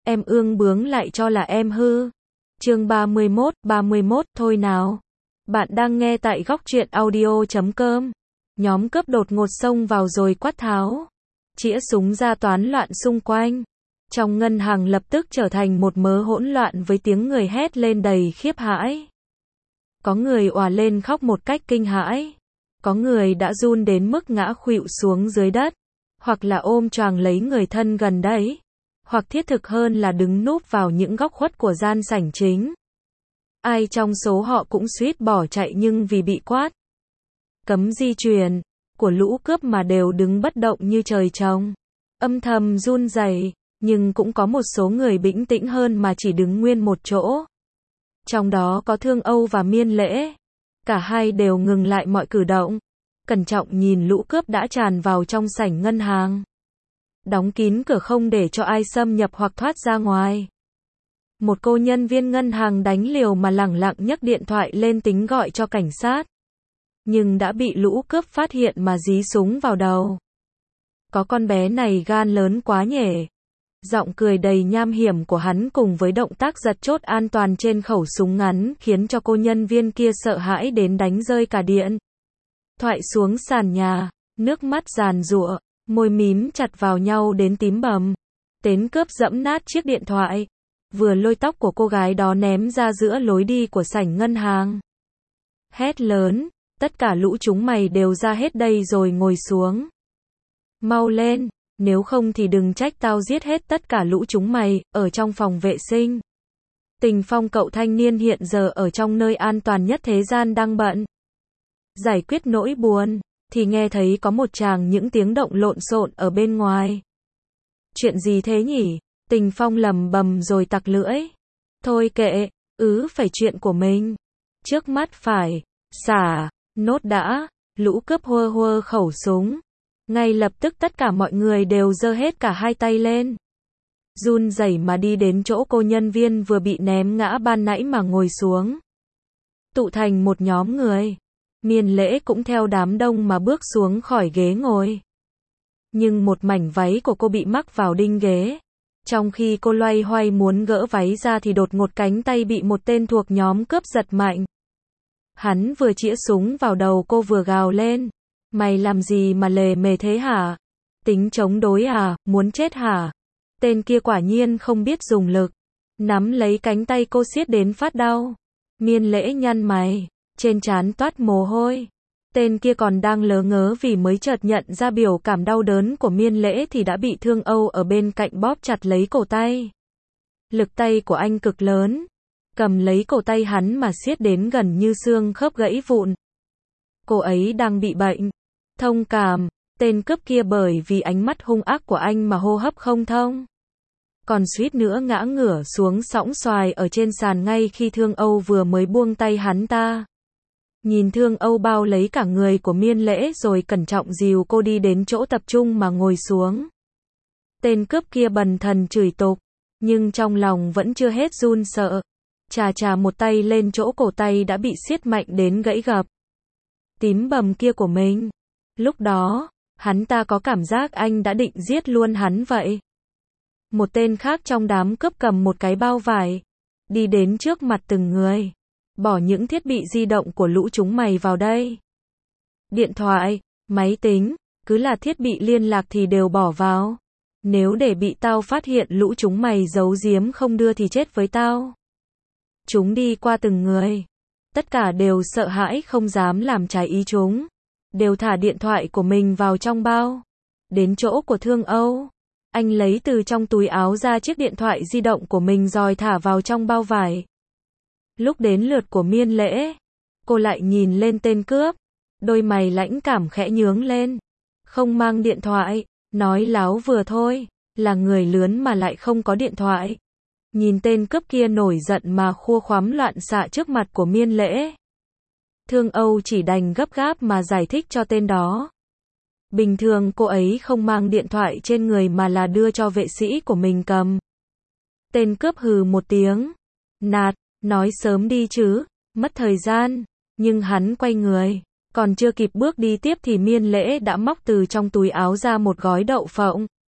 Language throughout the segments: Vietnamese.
em ương bướng lại cho là em hư. Chương 31, thôi nào. Bạn đang nghe tại góc truyện audio.com. Nhóm cướp đột ngột xông vào rồi quát tháo. Chĩa súng ra toán loạn xung quanh. Trong ngân hàng lập tức trở thành một mớ hỗn loạn với tiếng người hét lên đầy khiếp hãi. Có người òa lên khóc một cách kinh hãi. Có người đã run đến mức ngã khuỵu xuống dưới đất. Hoặc là ôm choàng lấy người thân gần đấy. Hoặc thiết thực hơn là đứng núp vào những góc khuất của gian sảnh chính. Ai trong số họ cũng suýt bỏ chạy nhưng vì bị quát cấm di chuyển của lũ cướp mà đều đứng bất động như trời trồng, âm thầm run rẩy, nhưng cũng có một số người bình tĩnh hơn mà chỉ đứng nguyên một chỗ. Trong đó có Thương Âu và Miên Lễ. Cả hai đều ngừng lại mọi cử động, cẩn trọng nhìn lũ cướp đã tràn vào trong sảnh ngân hàng. Đóng kín cửa không để cho ai xâm nhập hoặc thoát ra ngoài. Một cô nhân viên ngân hàng đánh liều mà lẳng lặng nhấc điện thoại lên tính gọi cho cảnh sát. Nhưng đã bị lũ cướp phát hiện mà dí súng vào đầu. Có con bé này gan lớn quá nhỉ. Giọng cười đầy nham hiểm của hắn cùng với động tác giật chốt an toàn trên khẩu súng ngắn khiến cho cô nhân viên kia sợ hãi đến đánh rơi cả điện thoại xuống sàn nhà, nước mắt giàn giụa, môi mím chặt vào nhau đến tím bầm. Tên cướp giẫm nát chiếc điện thoại, vừa lôi tóc của cô gái đó ném ra giữa lối đi của sảnh ngân hàng. Hét lớn, tất cả lũ chúng mày đều ra hết đây rồi ngồi xuống. Mau lên, nếu không thì đừng trách tao giết hết tất cả lũ chúng mày, ở trong phòng vệ sinh. Tình Phong cậu thanh niên hiện giờ ở trong nơi an toàn nhất thế gian đang bận giải quyết nỗi buồn, thì nghe thấy có một tràng những tiếng động lộn xộn ở bên ngoài. Chuyện gì thế nhỉ? Tình Phong lầm bầm rồi tặc lưỡi. Thôi kệ, phải chuyện của mình. Trước mắt phải xả nốt đã. Lũ cướp hua hua khẩu súng. Ngay lập tức tất cả mọi người đều giơ hết cả hai tay lên. Run rẩy mà đi đến chỗ cô nhân viên vừa bị ném ngã ban nãy mà ngồi xuống. Tụ thành một nhóm người. Miên Lễ cũng theo đám đông mà bước xuống khỏi ghế ngồi. Nhưng một mảnh váy của cô bị mắc vào đinh ghế. Trong khi cô loay hoay muốn gỡ váy ra thì đột ngột cánh tay bị một tên thuộc nhóm cướp giật mạnh. Hắn vừa chĩa súng vào đầu cô vừa gào lên. Mày làm gì mà lề mề thế hả? Tính chống đối à, muốn chết hả? Tên kia quả nhiên không biết dùng lực. Nắm lấy cánh tay cô siết đến phát đau. Miên Lễ nhăn mày, trên trán toát mồ hôi. Tên kia còn đang lớ ngớ vì mới chợt nhận ra biểu cảm đau đớn của Miên Lễ thì đã bị Thương Âu ở bên cạnh bóp chặt lấy cổ tay. Lực tay của anh cực lớn, cầm lấy cổ tay hắn mà siết đến gần như xương khớp gãy vụn. Cô ấy đang bị bệnh. Thông cảm, tên cướp kia bởi vì ánh mắt hung ác của anh mà hô hấp không thông. Còn suýt nữa ngã ngửa xuống sõng xoài ở trên sàn ngay khi Thương Âu vừa mới buông tay hắn ta. Nhìn Thương Âu bao lấy cả người của Miên Lễ rồi cẩn trọng dìu cô đi đến chỗ tập trung mà ngồi xuống. Tên cướp kia bần thần chửi tục, nhưng trong lòng vẫn chưa hết run sợ. Chà một tay lên chỗ cổ tay đã bị siết mạnh đến gãy gập. Tím bầm kia của mình. Lúc đó, hắn ta có cảm giác anh đã định giết luôn hắn vậy. Một tên khác trong đám cướp cầm một cái bao vải, đi đến trước mặt từng người. Bỏ những thiết bị di động của lũ chúng mày vào đây. Điện thoại, máy tính, cứ là thiết bị liên lạc thì đều bỏ vào. Nếu để bị tao phát hiện lũ chúng mày giấu giếm không đưa thì chết với tao. Chúng đi qua từng người. Tất cả đều sợ hãi không dám làm trái ý chúng. Đều thả điện thoại của mình vào trong bao. Đến chỗ của Thương Âu. Anh lấy từ trong túi áo ra chiếc điện thoại di động của mình rồi thả vào trong bao vải. Lúc đến lượt của Miên Lễ, cô lại nhìn lên tên cướp. Đôi mày lãnh cảm khẽ nhướng lên. Không mang điện thoại, nói láo vừa thôi, là người lướn mà lại không có điện thoại. Nhìn tên cướp kia nổi giận mà khua khoắm loạn xạ trước mặt của Miên Lễ. Thương Âu chỉ đành gấp gáp mà giải thích cho tên đó. Bình thường cô ấy không mang điện thoại trên người mà là đưa cho vệ sĩ của mình cầm. Tên cướp hừ một tiếng. Nạt, nói sớm đi chứ, mất thời gian. Nhưng hắn quay người. Còn chưa kịp bước đi tiếp thì Miên Lễ đã móc từ trong túi áo ra một gói đậu phộng.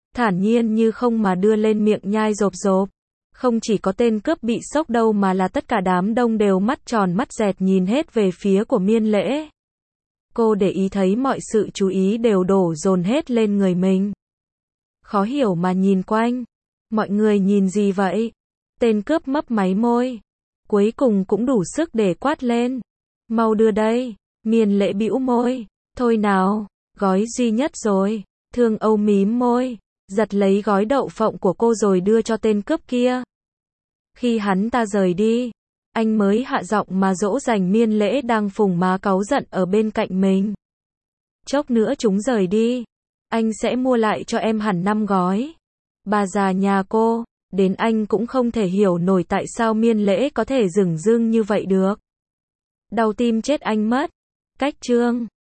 thản nhiên như không mà đưa lên miệng nhai rộp rộp. Không chỉ có tên cướp bị sốc đâu mà là tất cả đám đông đều mắt tròn mắt dẹt nhìn hết về phía của Miên Lễ. Cô để ý thấy mọi sự chú ý đều đổ dồn hết lên người mình. Khó hiểu mà nhìn quanh. Mọi người nhìn gì vậy? Tên cướp mấp máy môi. Cuối cùng cũng đủ sức để quát lên. Mau đưa đây. Miên Lễ bĩu môi. Thôi nào, gói duy nhất rồi. Thương Âu mím môi, giật lấy gói đậu phộng của cô rồi đưa cho tên cướp kia. Khi hắn ta rời đi, anh mới hạ giọng mà dỗ dành Miên Lễ đang phùng má cáu giận ở bên cạnh mình. Chốc nữa chúng rời đi, anh sẽ mua lại cho em hẳn 5 gói. Bà già nhà cô, đến anh cũng không thể hiểu nổi tại sao Miên Lễ có thể dửng dưng như vậy được. Đau tim chết anh mất. Cách chương